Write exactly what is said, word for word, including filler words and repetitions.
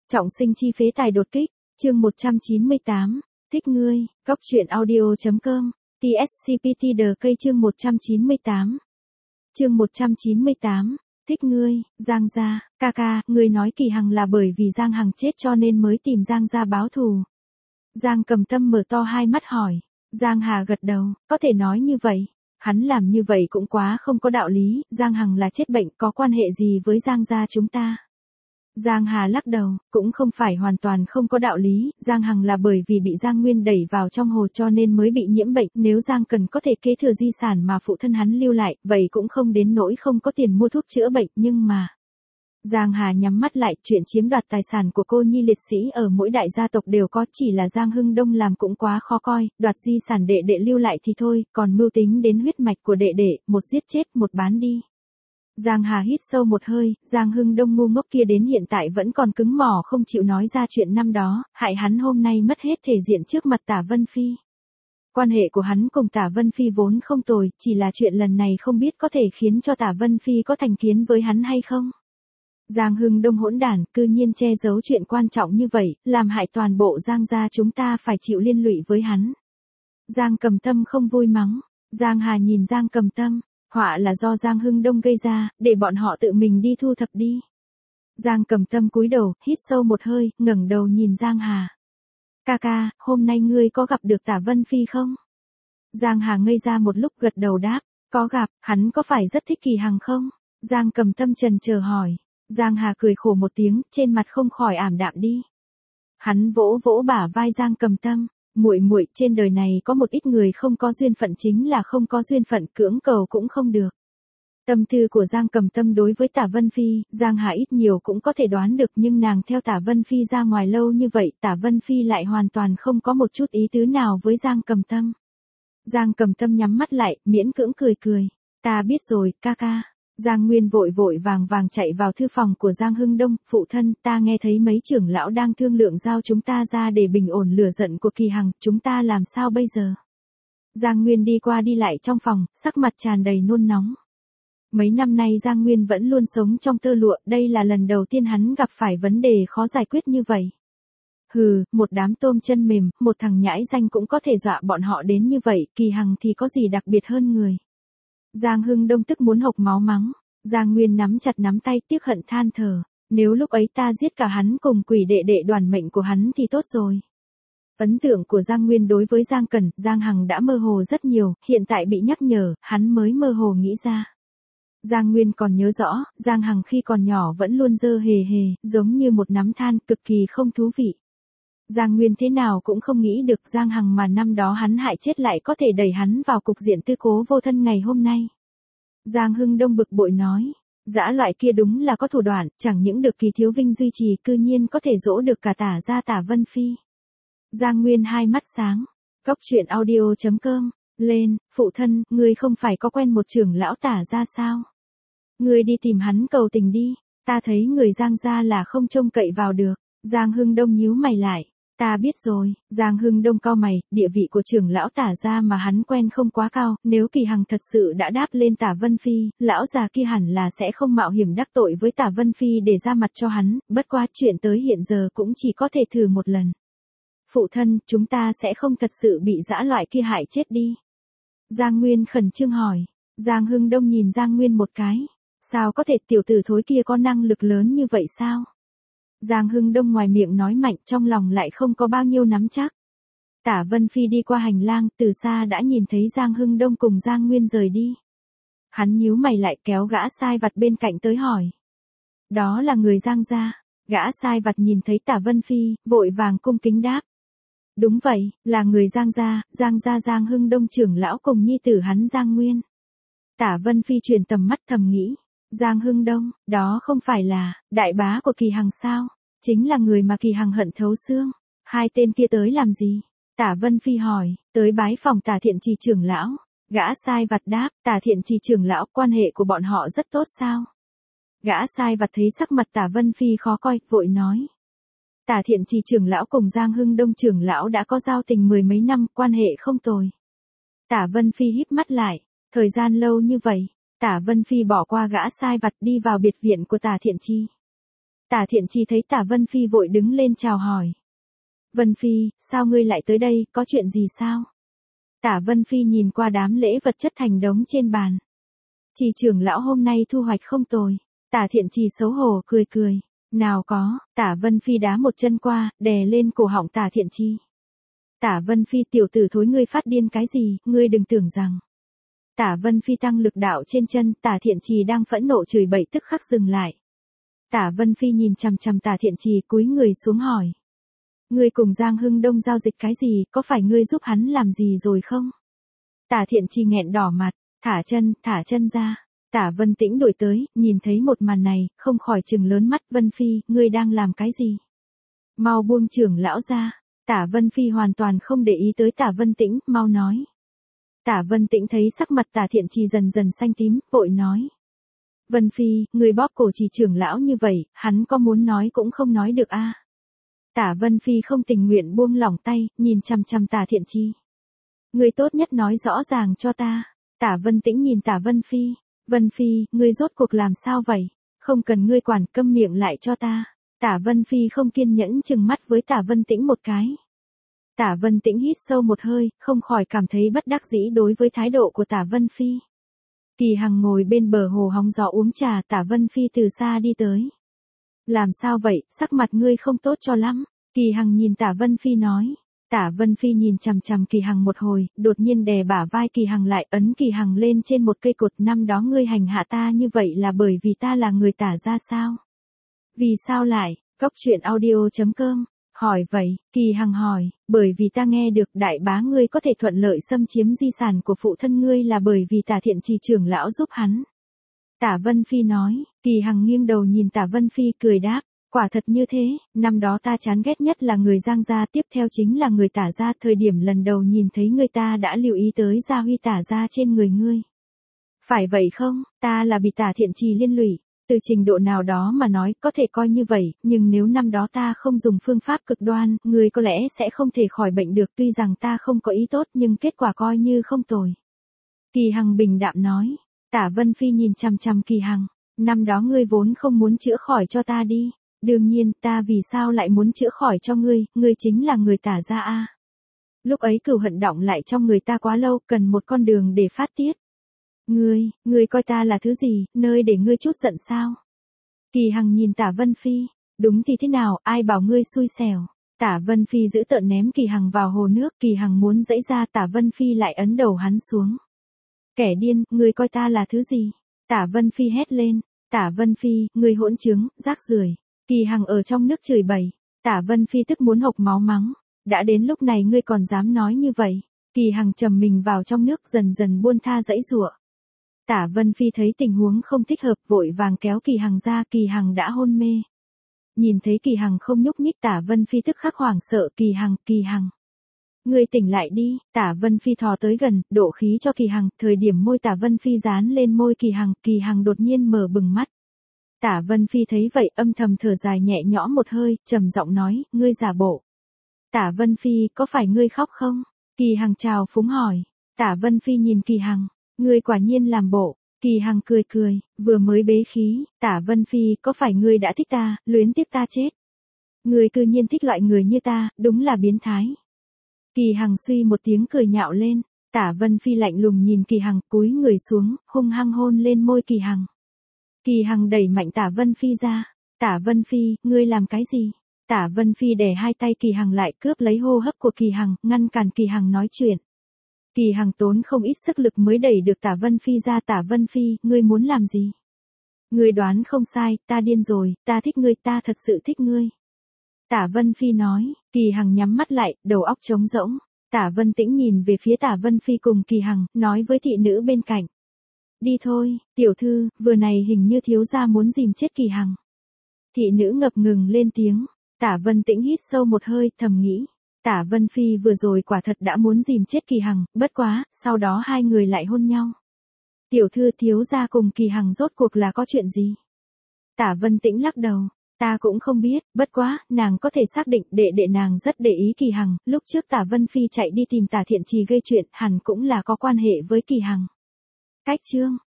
Trọng sinh chi phế tài đột kích, chương một trăm chín mươi tám, thích ngươi, góc truyện audio.com, tê ét xê pê tê The cây chương một trăm chín mươi tám. Chương một trăm chín mươi tám, thích ngươi, Giang gia, ca ca, ngươi nói Kỳ Hằng là bởi vì Giang Hằng chết cho nên mới tìm Giang gia báo thù. Giang Cầm Tâm mở to hai mắt hỏi, Giang Hà gật đầu, có thể nói như vậy. Hắn làm như vậy cũng quá không có đạo lý, Giang Hằng là chết bệnh có quan hệ gì với Giang gia chúng ta. Giang Hà lắc đầu, cũng không phải hoàn toàn không có đạo lý, Giang Hằng là bởi vì bị Giang Nguyên đẩy vào trong hồ cho nên mới bị nhiễm bệnh, nếu Giang Cần có thể kế thừa di sản mà phụ thân hắn lưu lại, vậy cũng không đến nỗi không có tiền mua thuốc chữa bệnh, nhưng mà... Giang Hà nhắm mắt lại, chuyện chiếm đoạt tài sản của cô nhi liệt sĩ ở mỗi đại gia tộc đều có, chỉ là Giang Hưng Đông làm cũng quá khó coi, đoạt di sản đệ đệ lưu lại thì thôi, còn mưu tính đến huyết mạch của đệ đệ, một giết chết một bán đi. Giang Hà hít sâu một hơi, Giang Hưng Đông ngu ngốc kia đến hiện tại vẫn còn cứng mỏ không chịu nói ra chuyện năm đó, hại hắn hôm nay mất hết thể diện trước mặt Tả Vân Phi. Quan hệ của hắn cùng Tả Vân Phi vốn không tồi, chỉ là chuyện lần này không biết có thể khiến cho Tả Vân Phi có thành kiến với hắn hay không. Giang Hưng Đông hỗn đản, cư nhiên che giấu chuyện quan trọng như vậy, làm hại toàn bộ Giang gia chúng ta phải chịu liên lụy với hắn. Giang Cầm Tâm không vui mắng, Giang Hà nhìn Giang Cầm Tâm, họa là do Giang Hưng Đông gây ra, để bọn họ tự mình đi thu thập đi. Giang Cầm Tâm cúi đầu, hít sâu một hơi, ngẩng đầu nhìn Giang Hà. Ca ca, hôm nay ngươi có gặp được Tả Vân Phi không? Giang Hà ngây ra một lúc gật đầu đáp, có gặp, hắn có phải rất thích Kỳ Hằng không? Giang Cầm Tâm trần chờ hỏi. Giang Hà cười khổ một tiếng, trên mặt không khỏi ảm đạm đi. Hắn vỗ vỗ bả vai Giang Cầm Tâm, muội muội, trên đời này có một ít người không có duyên phận chính là không có duyên phận, cưỡng cầu cũng không được. Tâm tư của Giang Cầm Tâm đối với Tả Vân Phi, Giang Hà ít nhiều cũng có thể đoán được, nhưng nàng theo Tả Vân Phi ra ngoài lâu như vậy, Tả Vân Phi lại hoàn toàn không có một chút ý tứ nào với Giang Cầm Tâm. Giang Cầm Tâm nhắm mắt lại, miễn cưỡng cười cười, ta biết rồi, ca ca. Giang Nguyên vội vội vàng vàng chạy vào thư phòng của Giang Hưng Đông, phụ thân, ta nghe thấy mấy trưởng lão đang thương lượng giao chúng ta ra để bình ổn lửa giận của Kỳ Hằng, chúng ta làm sao bây giờ? Giang Nguyên đi qua đi lại trong phòng, sắc mặt tràn đầy nôn nóng. Mấy năm nay Giang Nguyên vẫn luôn sống trong tơ lụa, đây là lần đầu tiên hắn gặp phải vấn đề khó giải quyết như vậy. Hừ, một đám tôm chân mềm, một thằng nhãi danh cũng có thể dọa bọn họ đến như vậy, Kỳ Hằng thì có gì đặc biệt hơn người. Giang Hưng Đông tức muốn hộc máu mắng, Giang Nguyên nắm chặt nắm tay tiếc hận than thở, nếu lúc ấy ta giết cả hắn cùng quỷ đệ đệ đoàn mệnh của hắn thì tốt rồi. Ấn tượng của Giang Nguyên đối với Giang Cẩn, Giang Hằng đã mơ hồ rất nhiều, hiện tại bị nhắc nhở, hắn mới mơ hồ nghĩ ra. Giang Nguyên còn nhớ rõ, Giang Hằng khi còn nhỏ vẫn luôn dơ hề hề, giống như một nắm than, cực kỳ không thú vị. Giang Nguyên thế nào cũng không nghĩ được Giang Hằng mà năm đó hắn hại chết lại có thể đẩy hắn vào cục diện tư cố vô thân ngày hôm nay. Giang Hưng Đông bực bội nói, dã loại kia đúng là có thủ đoạn, chẳng những được Kỳ Thiếu Vinh duy trì, cư nhiên có thể dỗ được cả Tả gia Tả Vân Phi. Giang Nguyên hai mắt sáng, góc truyện audio.com, lên, phụ thân, ngươi không phải có quen một trưởng lão Tả gia sao? Ngươi đi tìm hắn cầu tình đi, ta thấy người Giang gia là không trông cậy vào được. Giang Hưng Đông nhíu mày lại. Ta biết rồi, Giang Hưng Đông cau mày, địa vị của trưởng lão Tả gia mà hắn quen không quá cao, nếu Kỳ Hằng thật sự đã đáp lên Tả Vân Phi, lão già kia hẳn là sẽ không mạo hiểm đắc tội với Tả Vân Phi để ra mặt cho hắn, bất quá chuyện tới hiện giờ cũng chỉ có thể thử một lần. Phụ thân, chúng ta sẽ không thật sự bị dã loại kia hại chết đi. Giang Nguyên khẩn trương hỏi, Giang Hưng Đông nhìn Giang Nguyên một cái, sao có thể, tiểu tử thối kia có năng lực lớn như vậy sao? Giang Hưng Đông ngoài miệng nói mạnh, trong lòng lại không có bao nhiêu nắm chắc. Tả Vân Phi đi qua hành lang, từ xa đã nhìn thấy Giang Hưng Đông cùng Giang Nguyên rời đi. Hắn nhíu mày lại, kéo gã sai vặt bên cạnh tới hỏi. Đó là người Giang gia. Gã sai vặt nhìn thấy Tả Vân Phi, vội vàng cung kính đáp. Đúng vậy, là người Giang gia, Giang gia Giang Hưng Đông trưởng lão cùng nhi tử hắn Giang Nguyên. Tả Vân Phi chuyển tầm mắt thầm nghĩ. Giang Hưng Đông, đó không phải là đại bá của Kỳ Hằng sao? Chính là người mà Kỳ Hằng hận thấu xương. Hai tên kia tới làm gì? Tả Vân Phi hỏi, tới bái phòng Tả Thiện Trì trưởng lão. Gã sai vặt đáp, Tả Thiện Trì trưởng lão, quan hệ của bọn họ rất tốt sao? Gã sai vặt thấy sắc mặt Tả Vân Phi khó coi, vội nói. Tả Thiện Trì trưởng lão cùng Giang Hưng Đông trưởng lão đã có giao tình mười mấy năm, quan hệ không tồi. Tả Vân Phi híp mắt lại, thời gian lâu như vậy. Tả Vân Phi bỏ qua gã sai vặt đi vào biệt viện của Tả Thiện Chi. Tả Thiện Trì thấy Tả Vân Phi vội đứng lên chào hỏi. Vân Phi, sao ngươi lại tới đây, có chuyện gì sao? Tả Vân Phi nhìn qua đám lễ vật chất thành đống trên bàn. Trì trưởng lão hôm nay thu hoạch không tồi. Tả Thiện Trì xấu hổ cười cười. Nào có, Tả Vân Phi đá một chân qua, đè lên cổ họng Tả Thiện Trì. Tả Vân Phi tiểu tử thối, ngươi phát điên cái gì, ngươi đừng tưởng rằng. Tả Vân Phi tăng lực đạo trên chân, Tả Thiện Trì đang phẫn nộ chửi bậy tức khắc dừng lại. Tả Vân Phi nhìn chằm chằm Tả Thiện Trì cúi người xuống hỏi. Ngươi cùng Giang Hưng Đông giao dịch cái gì, có phải ngươi giúp hắn làm gì rồi không? Tả Thiện Trì nghẹn đỏ mặt, thả chân, thả chân ra. Tả Vân Tĩnh đổi tới, nhìn thấy một màn này, không khỏi trừng lớn mắt. Vân Phi, ngươi đang làm cái gì? Mau buông trưởng lão ra. Tả Vân Phi hoàn toàn không để ý tới Tả Vân Tĩnh, mau nói. Tả Vân Tĩnh thấy sắc mặt Tả Thiện Trì dần dần xanh tím, vội nói. Vân Phi, người bóp cổ Trì trưởng lão như vậy, hắn có muốn nói cũng không nói được a. À? Tả Vân Phi không tình nguyện buông lỏng tay, nhìn chằm chằm Tả Thiện Trì. Người tốt nhất nói rõ ràng cho ta. Tả Vân Tĩnh nhìn Tả Vân Phi. Vân Phi, ngươi rốt cuộc làm sao vậy? Không cần ngươi quản, câm miệng lại cho ta. Tả Vân Phi không kiên nhẫn trừng mắt với Tả Vân Tĩnh một cái. Tả Vân Tĩnh hít sâu một hơi, không khỏi cảm thấy bất đắc dĩ đối với thái độ của Tả Vân Phi. Kỳ Hằng ngồi bên bờ hồ hóng gió uống trà, Tả Vân Phi từ xa đi tới. Làm sao vậy, sắc mặt ngươi không tốt cho lắm. Kỳ Hằng nhìn Tả Vân Phi nói. Tả Vân Phi nhìn chằm chằm Kỳ Hằng một hồi, đột nhiên đè bả vai Kỳ Hằng lại, ấn Kỳ Hằng lên trên một cây cột. Năm đó ngươi hành hạ ta như vậy là bởi vì ta là người Tả gia sao? Vì sao lại? Góc truyện audio chấm com hỏi vậy. Kỳ Hằng hỏi, bởi vì ta nghe được đại bá ngươi có thể thuận lợi xâm chiếm di sản của phụ thân ngươi là bởi vì Tả Thiện Trì trưởng lão giúp hắn. Tả Vân Phi nói. Kỳ Hằng nghiêng đầu nhìn Tả Vân Phi cười đáp. Quả thật như thế, năm đó ta chán ghét nhất là người Giang gia, tiếp theo chính là người Tả gia. Thời điểm lần đầu nhìn thấy người ta đã lưu ý tới gia huy Tả gia trên người ngươi. Phải vậy không, ta là bị Tả Thiện Trì liên lụy. Từ trình độ nào đó mà nói có thể coi như vậy, nhưng nếu năm đó ta không dùng phương pháp cực đoan, ngươi có lẽ sẽ không thể khỏi bệnh được. Tuy rằng ta không có ý tốt nhưng kết quả coi như không tồi. Kỳ Hằng bình đạm nói. Tả Vân Phi nhìn chằm chằm Kỳ Hằng. Năm đó ngươi vốn không muốn chữa khỏi cho ta đi. Đương nhiên, ta vì sao lại muốn chữa khỏi cho ngươi, ngươi chính là người Tả gia a. Lúc ấy cừu hận đọng lại trong người ta quá lâu, cần một con đường để phát tiết. Ngươi, ngươi coi ta là thứ gì, nơi để ngươi chút giận sao? Kỳ Hằng nhìn Tả Vân Phi. Đúng thì thế nào, ai bảo ngươi xui xẻo? Tả Vân Phi giữ tợn ném Kỳ Hằng vào hồ nước. Kỳ Hằng muốn giãy ra, Tả Vân Phi lại ấn đầu hắn xuống. Kẻ điên, ngươi coi ta là thứ gì? Tả Vân Phi hét lên. Tả Vân Phi, ngươi hỗn trứng, rác rưởi. Kỳ Hằng ở trong nước chửi bậy. Tả Vân Phi tức muốn hộc máu mắng. Đã đến lúc này ngươi còn dám nói như vậy? Kỳ Hằng trầm mình vào trong nước, dần dần buông tha giãy giụa. Tả Vân Phi thấy tình huống không thích hợp, vội vàng kéo Kỳ Hằng ra. Kỳ Hằng đã hôn mê. Nhìn thấy Kỳ Hằng không nhúc nhích, Tả Vân Phi tức khắc hoảng sợ. Kỳ Hằng, Kỳ Hằng, ngươi tỉnh lại đi. Tả Vân Phi thò tới gần, độ khí cho Kỳ Hằng. Thời điểm môi Tả Vân Phi dán lên môi Kỳ Hằng, Kỳ Hằng đột nhiên mở bừng mắt. Tả Vân Phi thấy vậy âm thầm thở dài nhẹ nhõm một hơi, trầm giọng nói, ngươi giả bộ. Tả Vân Phi, có phải ngươi khóc không? Kỳ Hằng chào phúng hỏi. Tả Vân Phi nhìn Kỳ Hằng, ngươi quả nhiên làm bộ. Kỳ Hằng cười cười, vừa mới bế khí. Tả Vân Phi, có phải ngươi đã thích ta, luyến tiếc ta chết? Ngươi cư nhiên thích loại người như ta, đúng là biến thái. Kỳ Hằng suy một tiếng cười nhạo lên. Tả Vân Phi lạnh lùng nhìn Kỳ Hằng, cúi người xuống, hung hăng hôn lên môi Kỳ Hằng. Kỳ Hằng đẩy mạnh Tả Vân Phi ra. Tả Vân Phi, ngươi làm cái gì? Tả Vân Phi đè hai tay Kỳ Hằng lại, cướp lấy hô hấp của Kỳ Hằng, ngăn cản Kỳ Hằng nói chuyện. Kỳ Hằng tốn không ít sức lực mới đẩy được Tả Vân Phi ra. Tả Vân Phi, ngươi muốn làm gì? Ngươi đoán không sai, ta điên rồi, ta thích ngươi, ta thật sự thích ngươi. Tả Vân Phi nói. Kỳ Hằng nhắm mắt lại, đầu óc trống rỗng. Tả Vân Tĩnh nhìn về phía Tả Vân Phi cùng Kỳ Hằng, nói với thị nữ bên cạnh. Đi thôi, tiểu thư, vừa này hình như thiếu gia muốn dìm chết Kỳ Hằng. Thị nữ ngập ngừng lên tiếng. Tả Vân Tĩnh hít sâu một hơi, thầm nghĩ. Tả Vân Phi vừa rồi quả thật đã muốn dìm chết Kỳ Hằng, bất quá, sau đó hai người lại hôn nhau. Tiểu thư, thiếu gia cùng Kỳ Hằng rốt cuộc là có chuyện gì? Tả Vân Tĩnh lắc đầu. Ta cũng không biết, bất quá, nàng có thể xác định đệ đệ nàng rất để ý Kỳ Hằng. Lúc trước Tả Vân Phi chạy đi tìm Tả Thiện Trì gây chuyện, hẳn cũng là có quan hệ với Kỳ Hằng. Cách chương